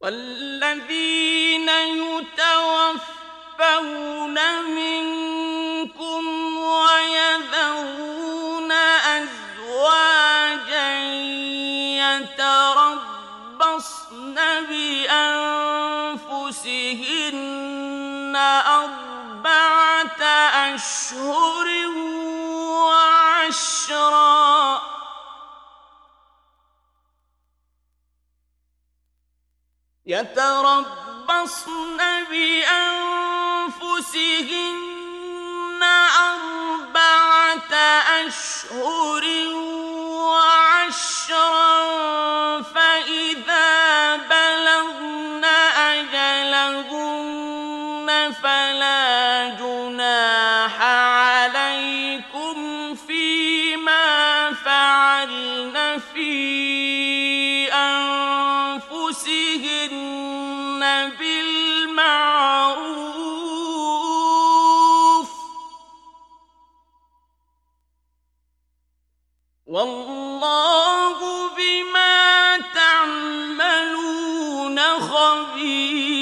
والذين يتوفون منكم ويذرون أزواجا يتربصن بأنفسهن 4 أشهر وعشرا يتربصن بأنفسهن 4 أشهر وعشرا فإذا بلغن أجلهن فلا جناح عليكم فيما فعلن في أنفسهن بالمعروف والله بما تعملون خبير